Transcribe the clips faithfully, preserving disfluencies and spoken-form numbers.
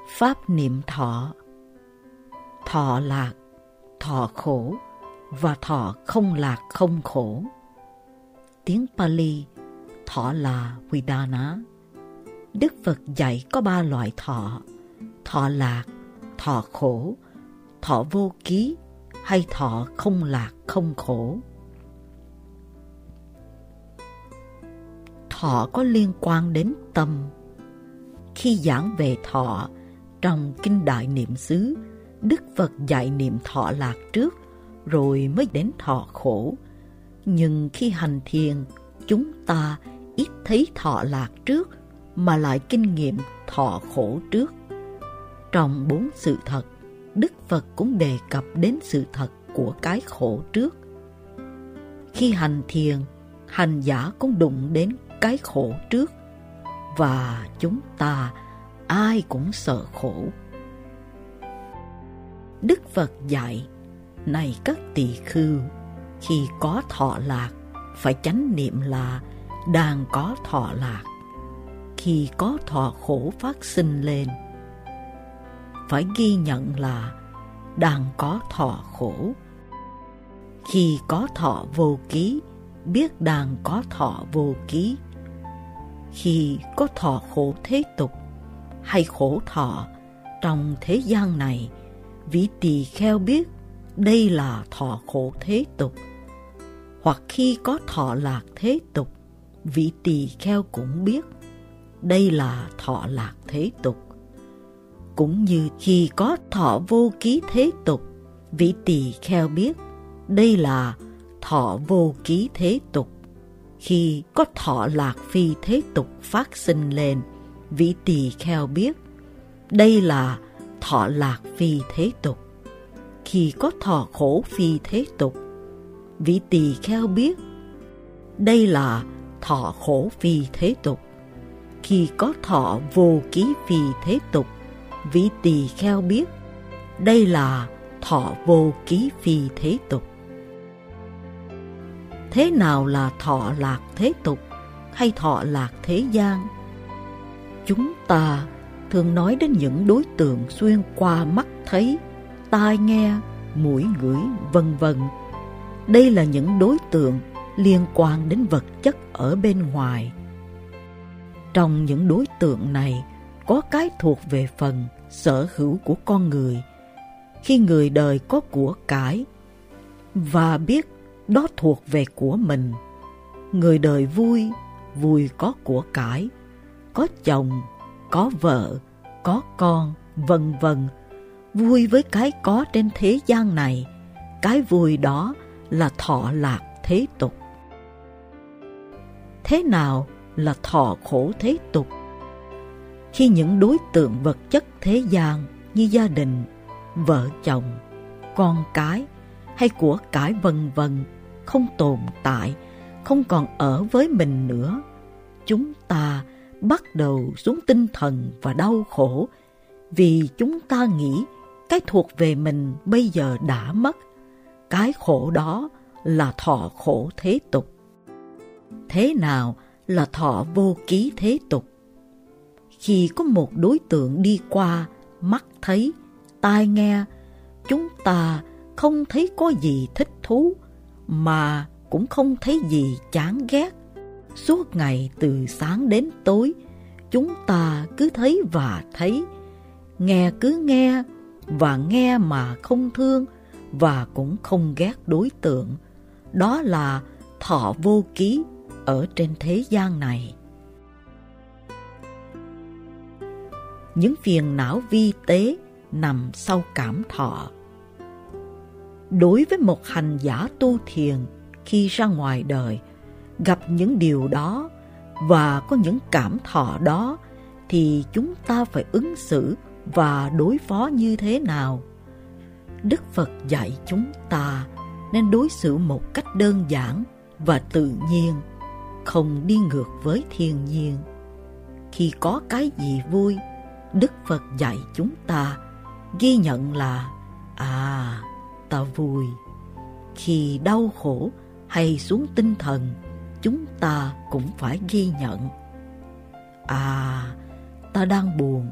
Pháp niệm thọ. Thọ lạc, thọ khổ và thọ không lạc không khổ. Tiếng Pali, thọ là Vedana. Đức Phật dạy có ba loại thọ: thọ lạc, thọ khổ, thọ vô ký hay thọ không lạc không khổ. Thọ có liên quan đến tâm. Khi giảng về thọ trong Kinh Đại Niệm xứ, Đức Phật dạy niệm thọ lạc trước rồi mới đến thọ khổ. Nhưng khi hành thiền, chúng ta ít thấy thọ lạc trước mà lại kinh nghiệm thọ khổ trước. Trong bốn sự thật, Đức Phật cũng đề cập đến sự thật của cái khổ trước. Khi hành thiền, hành giả cũng đụng đến cái khổ trước, và chúng ta ai cũng sợ khổ. Đức Phật dạy: này các tỳ khưu, khi có thọ lạc, phải chánh niệm là đang có thọ lạc. Khi có thọ khổ phát sinh lên, phải ghi nhận là đang có thọ khổ. Khi có thọ vô ký, biết đang có thọ vô ký. Khi có thọ khổ thế tục hay khổ thọ trong thế gian này, vị tỳ kheo biết đây là thọ khổ thế tục. Hoặc khi có thọ lạc thế tục, vị tỳ kheo cũng biết đây là thọ lạc thế tục. Cũng như khi có thọ vô ký thế tục, vị tỳ kheo biết đây là thọ vô ký thế tục. Khi có thọ lạc phi thế tục phát sinh lên, vị tỳ kheo biết đây là thọ lạc phi thế tục. Khi có thọ khổ phi thế tục, vị tỳ kheo biết đây là thọ khổ phi thế tục. Khi có thọ vô ký phi thế tục, vị tỳ kheo biết đây là thọ vô ký phi thế tục. Thế nào là thọ lạc thế tục hay thọ lạc thế gian? Chúng ta thường nói đến những đối tượng xuyên qua mắt thấy, tai nghe, mũi ngửi, vân vân. Đây là những đối tượng liên quan đến vật chất ở bên ngoài. Trong những đối tượng này, có cái thuộc về phần sở hữu của con người. Khi người đời có của cải và biết đó thuộc về của mình, người đời vui, vui có của cải, có chồng, có vợ, có con, vân vân, vui với cái có trên thế gian này. Cái vui đó là thọ lạc thế tục. Thế nào là thọ khổ thế tục? Khi những đối tượng vật chất thế gian như gia đình, vợ chồng, con cái hay của cải vân vân không tồn tại, không còn ở với mình nữa, chúng ta bắt đầu xuống tinh thần và đau khổ vì chúng ta nghĩ cái thuộc về mình bây giờ đã mất. Cái khổ đó là thọ khổ thế tục. Thế nào là thọ vô ký thế tục? Khi có một đối tượng đi qua, mắt thấy, tai nghe, chúng ta không thấy có gì thích thú, mà cũng không thấy gì chán ghét. Suốt ngày từ sáng đến tối, chúng ta cứ thấy và thấy, nghe cứ nghe, và nghe mà không thương và cũng không ghét đối tượng. Đó là thọ vô ký ở trên thế gian này. Những phiền não vi tế nằm sau cảm thọ. Đối với một hành giả tu thiền, khi ra ngoài đời gặp những điều đó và có những cảm thọ đó, thì chúng ta phải ứng xử và đối phó như thế nào? Đức Phật dạy chúng ta nên đối xử một cách đơn giản và tự nhiên, không đi ngược với thiên nhiên. Khi có cái gì vui, Đức Phật dạy chúng ta ghi nhận là à, ta vui. Khi đau khổ hay xuống tinh thần, chúng ta cũng phải ghi nhận à, ta đang buồn,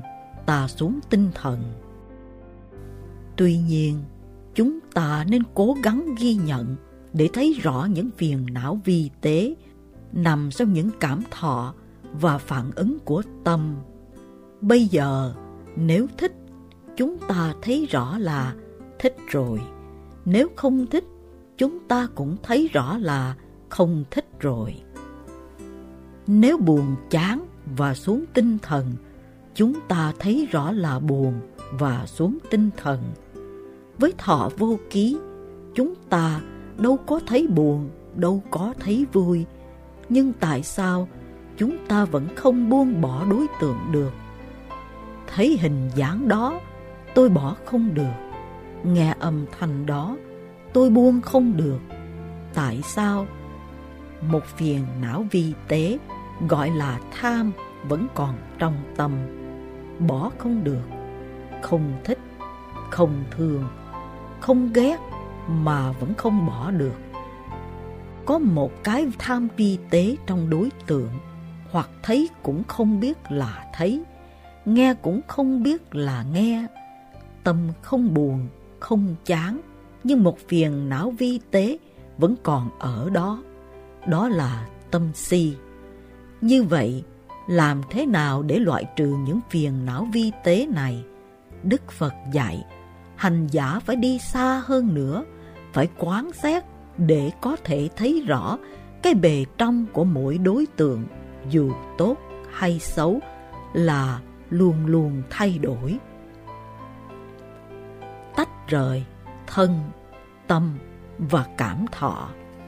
ta xuống tinh thần. Tuy nhiên, chúng ta nên cố gắng ghi nhận để thấy rõ những phiền não vi tế nằm trong những cảm thọ và phản ứng của tâm. Bây giờ, nếu thích, chúng ta thấy rõ là thích rồi. Nếu không thích, chúng ta cũng thấy rõ là không thích rồi. Nếu buồn chán và xuống tinh thần, chúng ta thấy rõ là buồn và xuống tinh thần. Với thọ vô ký, chúng ta đâu có thấy buồn, đâu có thấy vui. Nhưng tại sao chúng ta vẫn không buông bỏ đối tượng được? Thấy hình dáng đó, tôi bỏ không được. Nghe âm thanh đó, tôi buông không được. Tại sao? Một phiền não vi tế gọi là tham vẫn còn trong tâm. Bỏ không được, không thích, không thương, không ghét mà vẫn không bỏ được. Có một cái tham vi tế trong đối tượng, hoặc thấy cũng không biết là thấy, nghe cũng không biết là nghe. Tâm không buồn, không chán, nhưng một phiền não vi tế vẫn còn ở đó. Đó là tâm si. Như vậy, làm thế nào để loại trừ những phiền não vi tế này? Đức Phật dạy, hành giả phải đi xa hơn nữa, phải quán xét để có thể thấy rõ cái bề trong của mỗi đối tượng, dù tốt hay xấu, là luôn luôn thay đổi. Tách rời thân, tâm và cảm thọ.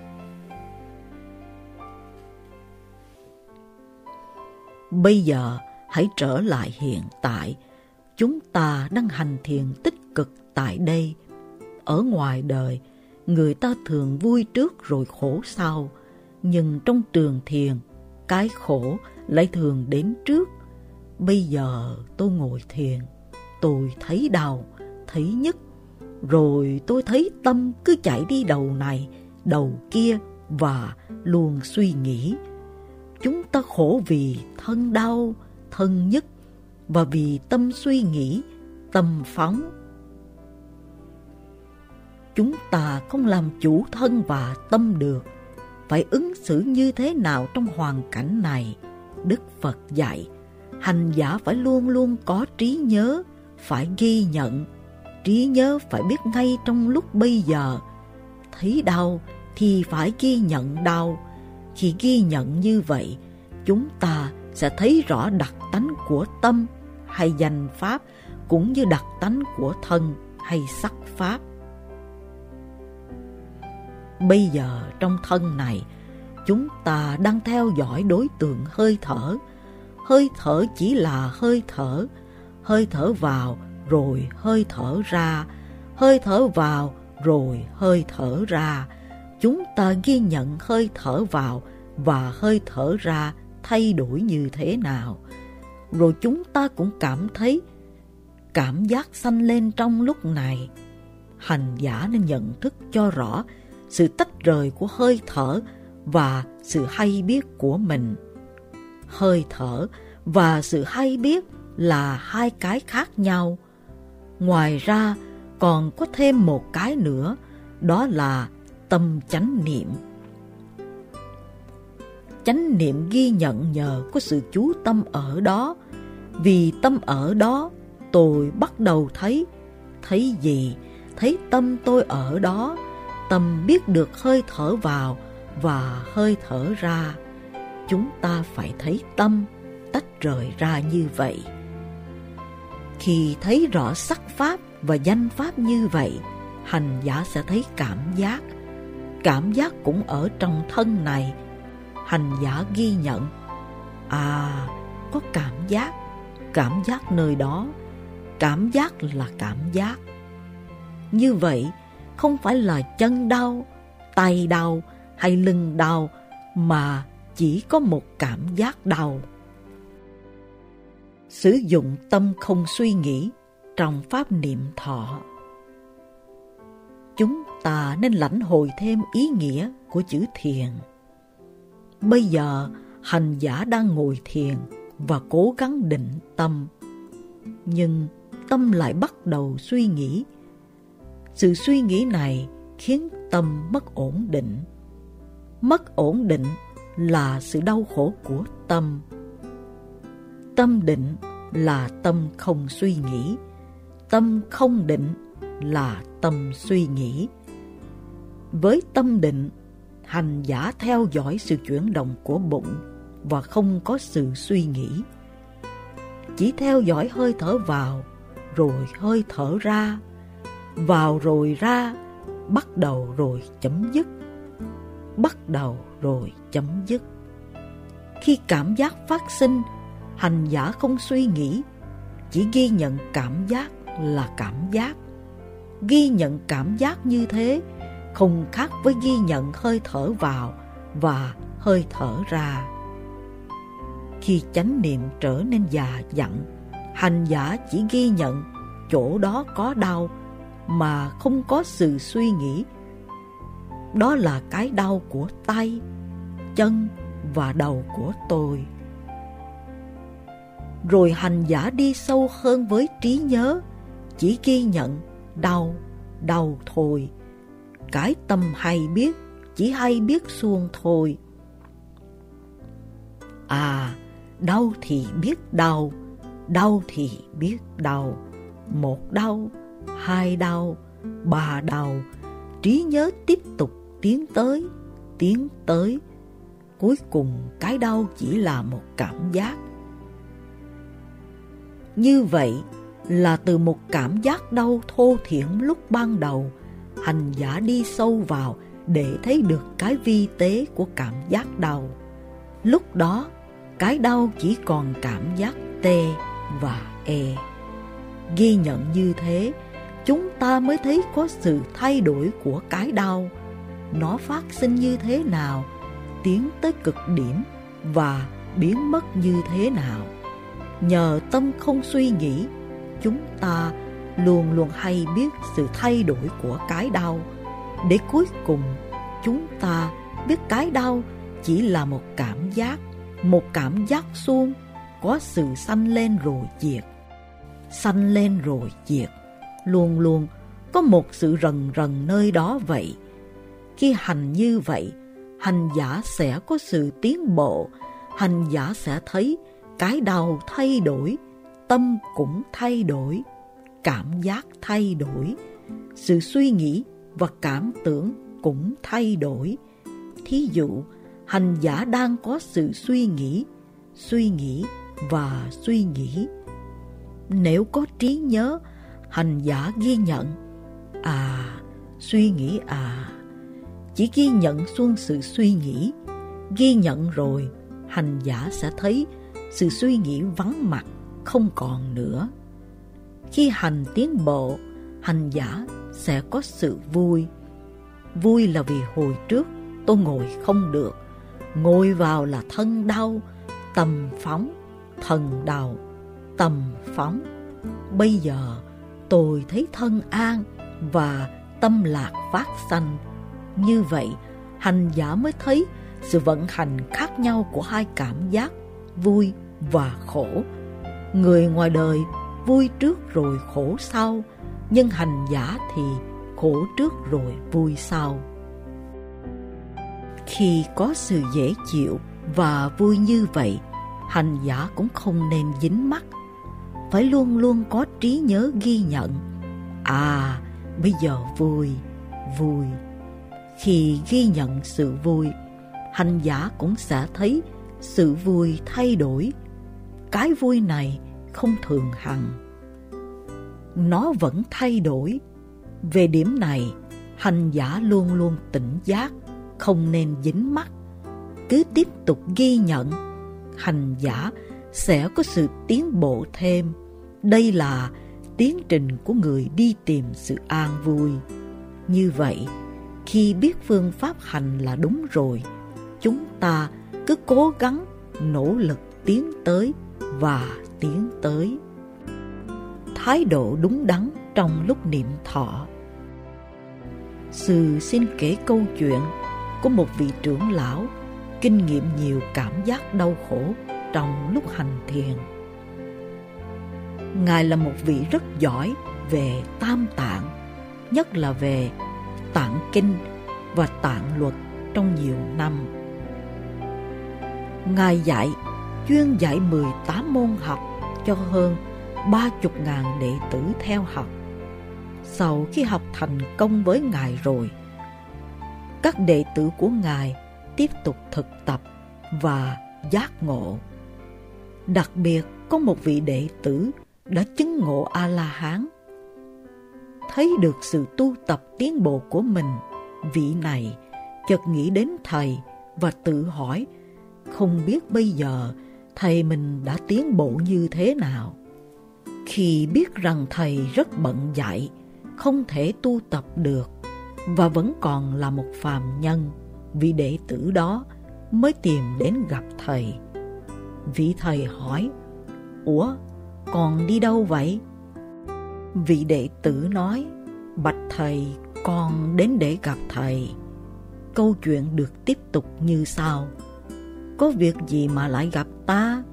Bây giờ hãy trở lại hiện tại. Chúng ta đang hành thiền tích cực tại đây. Ở ngoài đời, người ta thường vui trước rồi khổ sau. Nhưng trong trường thiền, cái khổ lại thường đến trước. Bây giờ tôi ngồi thiền, tôi thấy đau, thấy nhức. Rồi tôi thấy tâm cứ chạy đi đầu này, đầu kia và luôn suy nghĩ. Chúng ta khổ vì thân đau, thân nhức và vì tâm suy nghĩ, tâm phóng. Chúng ta không làm chủ thân và tâm được. Phải ứng xử như thế nào trong hoàn cảnh này? Đức Phật dạy, hành giả phải luôn luôn có trí nhớ, phải ghi nhận. Trí nhớ phải biết ngay trong lúc bây giờ. Thấy đau thì phải ghi nhận đau. Khi ghi nhận như vậy, chúng ta sẽ thấy rõ đặc tánh của tâm hay danh pháp, cũng như đặc tánh của thân hay sắc pháp. Bây giờ trong thân này, chúng ta đang theo dõi đối tượng hơi thở. Hơi thở chỉ là hơi thở. Hơi thở vào rồi hơi thở ra. Hơi thở vào rồi hơi thở ra. Chúng ta ghi nhận hơi thở vào và hơi thở ra thay đổi như thế nào. Rồi chúng ta cũng cảm thấy cảm giác sanh lên trong lúc này. Hành giả nên nhận thức cho rõ sự tách rời của hơi thở và sự hay biết của mình. Hơi thở và sự hay biết là hai cái khác nhau. Ngoài ra còn có thêm một cái nữa, đó là tâm chánh niệm. Chánh niệm ghi nhận nhờ có sự chú tâm ở đó. Vì tâm ở đó, tôi bắt đầu thấy. Thấy gì? Thấy tâm tôi ở đó. Tâm biết được hơi thở vào và hơi thở ra. Chúng ta phải thấy tâm tách rời ra như vậy. Khi thấy rõ sắc pháp và danh pháp như vậy, hành giả sẽ thấy cảm giác. Cảm giác cũng ở trong thân này. Hành giả ghi nhận, à, có cảm giác, cảm giác nơi đó, cảm giác là cảm giác. Như vậy, không phải là chân đau, tay đau hay lưng đau, mà chỉ có một cảm giác đau. Sử dụng tâm không suy nghĩ trong pháp niệm thọ. Chúng ta nên lãnh hội thêm ý nghĩa của chữ thiền. Bây giờ, hành giả đang ngồi thiền và cố gắng định tâm. nhưng tâm lại bắt đầu suy nghĩ. Sự suy nghĩ này khiến tâm mất ổn định. Mất ổn định là sự đau khổ của tâm. Tâm định là tâm không suy nghĩ. Tâm không định là tâm suy nghĩ. Với tâm định, hành giả theo dõi sự chuyển động của bụng và không có sự suy nghĩ. Chỉ theo dõi hơi thở vào rồi hơi thở ra, vào rồi ra, bắt đầu rồi chấm dứt, bắt đầu rồi chấm dứt. Khi cảm giác phát sinh, hành giả không suy nghĩ, chỉ ghi nhận cảm giác là cảm giác. Ghi nhận cảm giác như thế không khác với ghi nhận hơi thở vào và hơi thở ra. Khi chánh niệm trở nên già dặn, hành giả chỉ ghi nhận chỗ đó có đau mà không có sự suy nghĩ. Đó là cái đau của tay, chân và đầu của tôi. Rồi hành giả đi sâu hơn với trí nhớ, chỉ ghi nhận đau, đau thôi. Cái tâm hay biết, chỉ hay biết suông thôi. À, đau thì biết đau, đau thì biết đau. Một đau, hai đau, ba đau. Trí nhớ tiếp tục tiến tới, tiến tới. Cuối cùng cái đau chỉ là một cảm giác. Như vậy là từ một cảm giác đau thô thiển lúc ban đầu, hành giả đi sâu vào để thấy được cái vi tế của cảm giác đau. Lúc đó, cái đau chỉ còn cảm giác tê và e. Ghi nhận như thế, chúng ta mới thấy có sự thay đổi của cái đau. Nó phát sinh như thế nào, tiến tới cực điểm và biến mất như thế nào. Nhờ tâm không suy nghĩ, chúng ta luôn luôn hay biết sự thay đổi của cái đau, để cuối cùng chúng ta biết cái đau chỉ là một cảm giác, một cảm giác suông, có sự sanh lên rồi diệt. Sanh lên rồi diệt, luôn luôn có một sự rần rần nơi đó vậy. Khi hành như vậy, hành giả sẽ có sự tiến bộ, hành giả sẽ thấy cái đau thay đổi, tâm cũng thay đổi, cảm giác thay đổi, sự suy nghĩ và cảm tưởng cũng thay đổi. Thí dụ, hành giả đang có sự suy nghĩ, suy nghĩ và suy nghĩ. Nếu có trí nhớ, hành giả ghi nhận, à, suy nghĩ à. Chỉ ghi nhận xuông sự suy nghĩ. Ghi nhận rồi, hành giả sẽ thấy sự suy nghĩ vắng mặt, không còn nữa. Khi hành tiến bộ, hành giả sẽ có sự vui. Vui là vì hồi trước tôi ngồi không được, ngồi vào là thân đau, tâm phóng, thần đau, tâm phóng. Bây giờ tôi thấy thân an và tâm lạc phát sanh. Như vậy, hành giả mới thấy sự vận hành khác nhau của hai cảm giác vui và khổ. Người ngoài đời vui trước rồi khổ sau, nhưng hành giả thì khổ trước rồi vui sau. Khi có sự dễ chịu và vui như vậy, hành giả cũng không nên dính mắc, phải luôn luôn có trí nhớ ghi nhận. À, bây giờ vui, vui. Khi ghi nhận sự vui, hành giả cũng sẽ thấy sự vui thay đổi. Cái vui này không thường hằng, nó vẫn thay đổi. Về điểm này, hành giả luôn luôn tỉnh giác, không nên dính mắc. Cứ tiếp tục ghi nhận, hành giả sẽ có sự tiến bộ thêm. Đây là tiến trình của người đi tìm sự an vui. Như vậy, khi biết phương pháp hành là đúng rồi, chúng ta cứ cố gắng, nỗ lực tiến tới và tiến tới. Thái độ đúng đắn trong lúc niệm thọ. Sư xin kể câu chuyện của một vị trưởng lão kinh nghiệm nhiều cảm giác đau khổ trong lúc hành thiền. Ngài là một vị rất giỏi về tam tạng, nhất là về tạng kinh và tạng luật trong nhiều năm. Ngài dạy chuyên dạy mười tám môn học cho hơn ba chục ngàn đệ tử theo học. Sau khi học thành công với Ngài rồi, các đệ tử của Ngài tiếp tục thực tập và giác ngộ. Đặc biệt có một vị đệ tử đã chứng ngộ A-la-hán. Thấy được sự tu tập tiến bộ của mình, vị này chợt nghĩ đến thầy và tự hỏi không biết bây giờ thầy mình đã tiến bộ như thế nào. Khi biết rằng thầy rất bận dạy, không thể tu tập được và vẫn còn là một phàm nhân, vị đệ tử đó mới tìm đến gặp thầy. Vị thầy hỏi: "Ủa, con đi đâu vậy?" Vị đệ tử nói: "Bạch thầy, con đến để gặp thầy." Câu chuyện được tiếp tục như sau: "Có việc gì mà lại gặp ta?"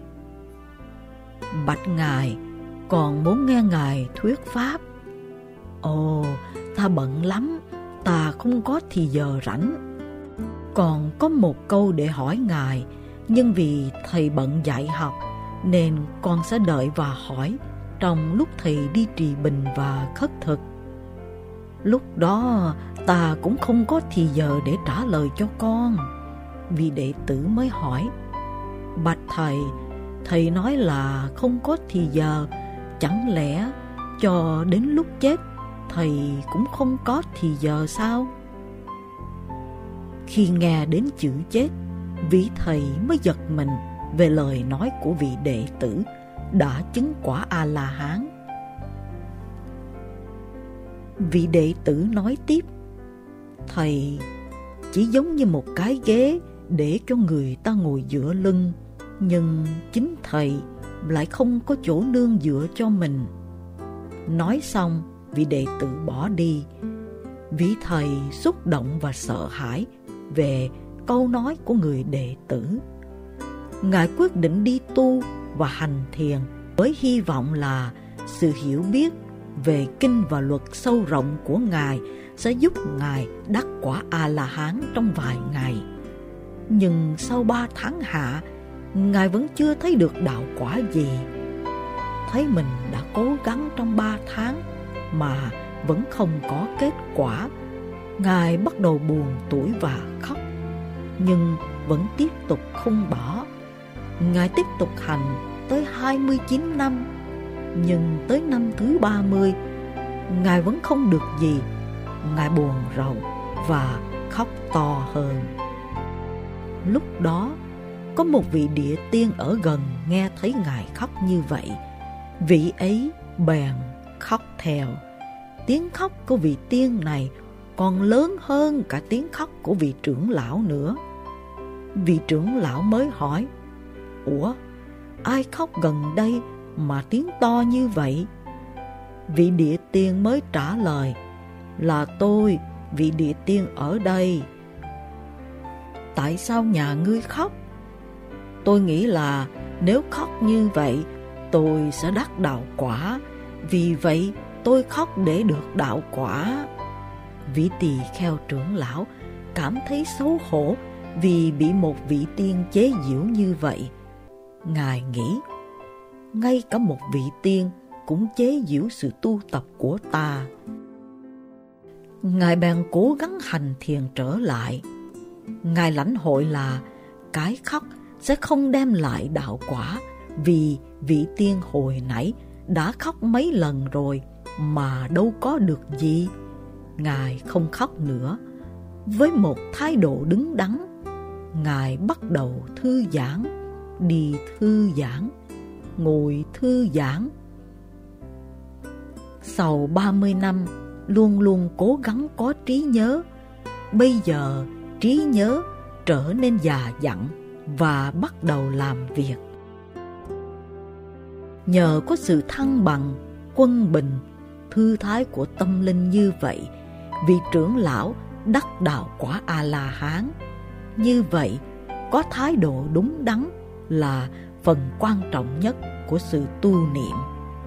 "Bạch ngài, con muốn nghe ngài thuyết pháp." "Ồ, ta bận lắm, ta không có thì giờ rảnh. Còn có một câu để hỏi ngài, nhưng vì thầy bận dạy học nên con sẽ đợi và hỏi trong lúc thầy đi trì bình và khất thực. Lúc đó ta cũng không có thì giờ để trả lời cho con." Vị đệ tử mới hỏi: "Bạch thầy, thầy nói là không có thì giờ, chẳng lẽ cho đến lúc chết thầy cũng không có thì giờ sao?" Khi nghe đến chữ chết, vị thầy mới giật mình về lời nói của vị đệ tử đã chứng quả A-la-hán. Vị đệ tử nói tiếp: "Thầy chỉ giống như một cái ghế để cho người ta ngồi dựa lưng, nhưng chính thầy lại không có chỗ nương dựa cho mình." Nói xong, vị đệ tử bỏ đi. Vị thầy xúc động và sợ hãi về câu nói của người đệ tử. Ngài quyết định đi tu và hành thiền với hy vọng là sự hiểu biết về kinh và luật sâu rộng của Ngài sẽ giúp Ngài đắc quả A-la-hán trong vài ngày. Nhưng sau ba tháng hạ, Ngài vẫn chưa thấy được đạo quả gì. Thấy mình đã cố gắng trong ba tháng mà vẫn không có kết quả, Ngài bắt đầu buồn tủi và khóc, nhưng vẫn tiếp tục không bỏ. Ngài tiếp tục hành tới hai mươi chín năm, nhưng tới năm thứ ba mươi, Ngài vẫn không được gì. Ngài buồn rầu và khóc to hơn. Lúc đó, có một vị địa tiên ở gần nghe thấy Ngài khóc như vậy. Vị ấy bèn khóc theo. Tiếng khóc của vị tiên này còn lớn hơn cả tiếng khóc của vị trưởng lão nữa. Vị trưởng lão mới hỏi: "Ủa, ai khóc gần đây mà tiếng to như vậy?" Vị địa tiên mới trả lời: "Là tôi, vị địa tiên ở đây." "Tại sao nhà ngươi khóc?" "Tôi nghĩ là nếu khóc như vậy tôi sẽ đắc đạo quả, vì vậy tôi khóc để được đạo quả." Vị tỳ kheo trưởng lão cảm thấy xấu hổ vì bị một vị tiên chế giễu như vậy. Ngài nghĩ: ngay cả một vị tiên cũng chế giễu sự tu tập của ta. Ngài bèn cố gắng hành thiền trở lại. Ngài lãnh hội là cái khóc sẽ không đem lại đạo quả, vì vị tiên hồi nãy đã khóc mấy lần rồi mà đâu có được gì. Ngài không khóc nữa. Với một thái độ đứng đắn, Ngài bắt đầu thư giãn, đi thư giãn, ngồi thư giãn. Sau ba mươi năm luôn luôn cố gắng có trí nhớ, bây giờ trí nhớ trở nên già dặn và bắt đầu làm việc. Nhờ có sự thăng bằng, quân bình, thư thái của tâm linh như vậy, vị trưởng lão đắc đạo quả A-la-hán. Như vậy, có thái độ đúng đắn là phần quan trọng nhất của sự tu niệm.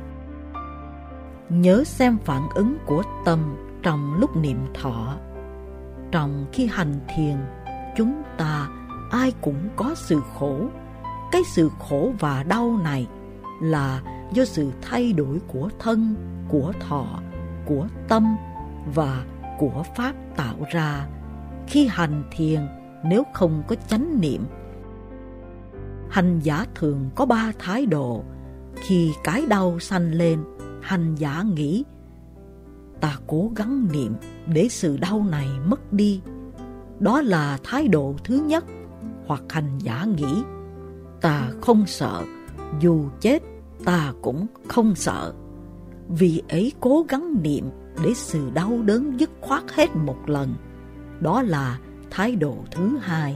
Nhớ xem phản ứng của tâm trong lúc niệm thọ. Trong khi hành thiền, chúng ta ai cũng có sự khổ. Cái sự khổ và đau này là do sự thay đổi của thân, của thọ, của tâm và của pháp tạo ra khi hành thiền nếu không có chánh niệm. Hành giả thường có ba thái độ. Khi cái đau sanh lên, hành giả nghĩ ta cố gắng niệm để sự đau này mất đi. Đó là thái độ thứ nhất. Hoặc hành giả nghĩ ta không sợ, dù chết ta cũng không sợ. Vì ấy cố gắng niệm để sự đau đớn dứt khoát hết một lần. Đó là thái độ thứ hai.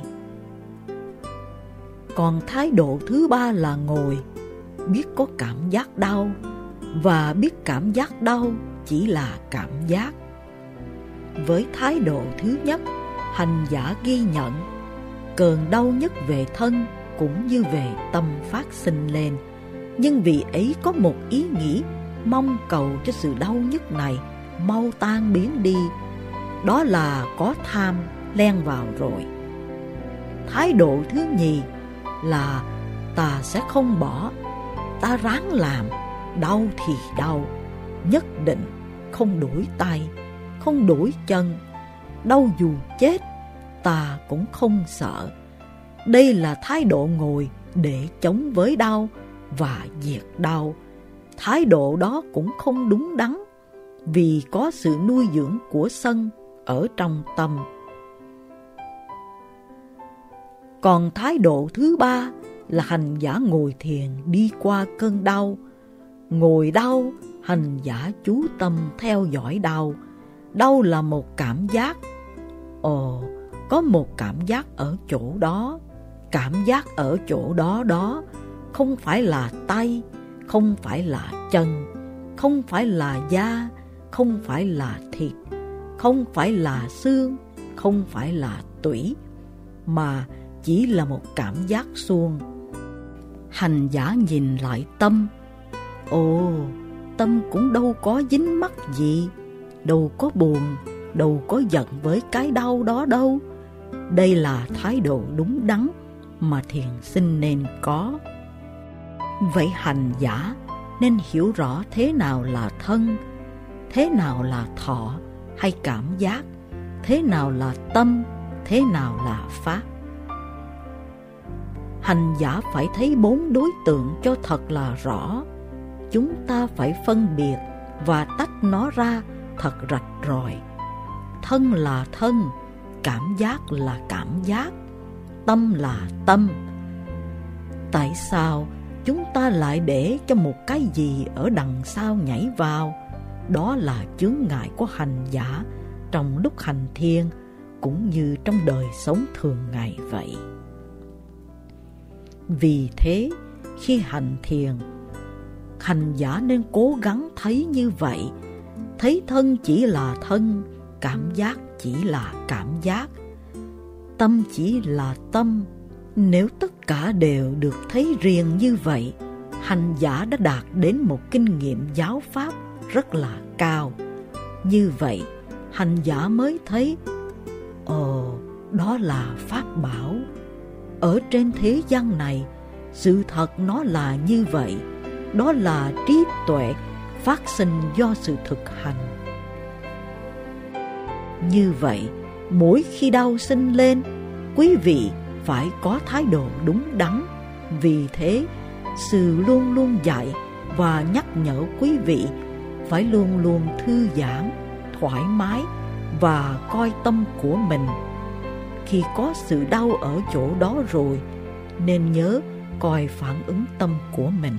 Còn thái độ thứ ba là ngồi, biết có cảm giác đau và biết cảm giác đau chỉ là cảm giác. Với thái độ thứ nhất, hành giả ghi nhận cơn đau nhất về thân cũng như về tâm phát sinh lên, nhưng vì ấy có một ý nghĩ mong cầu cho sự đau nhức này mau tan biến đi. Đó là có tham len vào rồi. Thái độ thứ nhì là ta sẽ không bỏ, ta ráng làm, đau thì đau, nhất định không đổi tay, không đổi chân, đau dù chết ta cũng không sợ. Đây là thái độ ngồi để chống với đau và diệt đau. Thái độ đó cũng không đúng đắn, vì có sự nuôi dưỡng của sân ở trong tâm. Còn thái độ thứ ba là hành giả ngồi thiền đi qua cơn đau. Ngồi đau, hành giả chú tâm theo dõi đau. Đau là một cảm giác. Ồ, có một cảm giác ở chỗ đó. Cảm giác ở chỗ đó đó không phải là tay, không phải là chân, không phải là da, không phải là thịt, không phải là xương, không phải là tủy, mà chỉ là một cảm giác suông. Hành giả nhìn lại tâm. Ồ, tâm cũng đâu có dính mắc gì, đâu có buồn, đâu có giận với cái đau đó đâu. Đây là thái độ đúng đắn mà thiền sinh nên có. Vậy hành giả nên hiểu rõ thế nào là thân, thế nào là thọ hay cảm giác, thế nào là tâm, thế nào là pháp. Hành giả phải thấy bốn đối tượng cho thật là rõ. Chúng ta phải phân biệt và tách nó ra thật rạch ròi. Thân là thân, cảm giác là cảm giác, tâm là tâm. Tại sao chúng ta lại để cho một cái gì ở đằng sau nhảy vào? Đó là chướng ngại của hành giả trong lúc hành thiền cũng như trong đời sống thường ngày vậy. Vì thế, khi hành thiền, hành giả nên cố gắng thấy như vậy. Thấy thân chỉ là thân, cảm giác chỉ là cảm giác, tâm chỉ là tâm. Nếu tất cả đều được thấy riêng như vậy, hành giả đã đạt đến một kinh nghiệm giáo pháp rất là cao. Như vậy, hành giả mới thấy, ồ, đó là pháp bảo. Ở trên thế gian này, sự thật nó là như vậy. Đó là trí tuệ phát sinh do sự thực hành. Như vậy, mỗi khi đau sinh lên, quý vị phải có thái độ đúng đắn. Vì thế, sự luôn luôn dạy và nhắc nhở quý vị phải luôn luôn thư giãn, thoải mái và coi tâm của mình. Khi có sự đau ở chỗ đó rồi, nên nhớ coi phản ứng tâm của mình.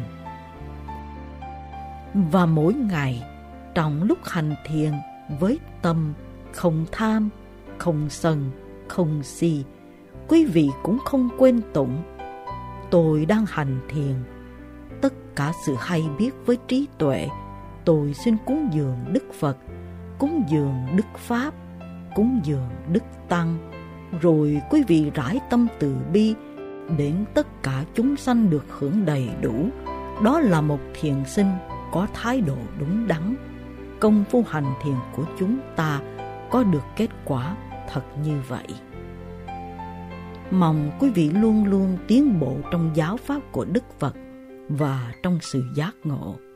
Và mỗi ngày, trong lúc hành thiền với tâm không tham, không sân, không si, quý vị cũng không quên tụng: tôi đang hành thiền, tất cả sự hay biết với trí tuệ, tôi xin cúng dường Đức Phật, cúng dường Đức Pháp, cúng dường Đức Tăng. Rồi quý vị rải tâm từ bi đến tất cả chúng sanh được hưởng đầy đủ. Đó là một thiền sinh có thái độ đúng đắn, công phu hành thiền của chúng ta có được kết quả thật như vậy. Mong quý vị luôn luôn tiến bộ trong giáo pháp của Đức Phật và trong sự giác ngộ.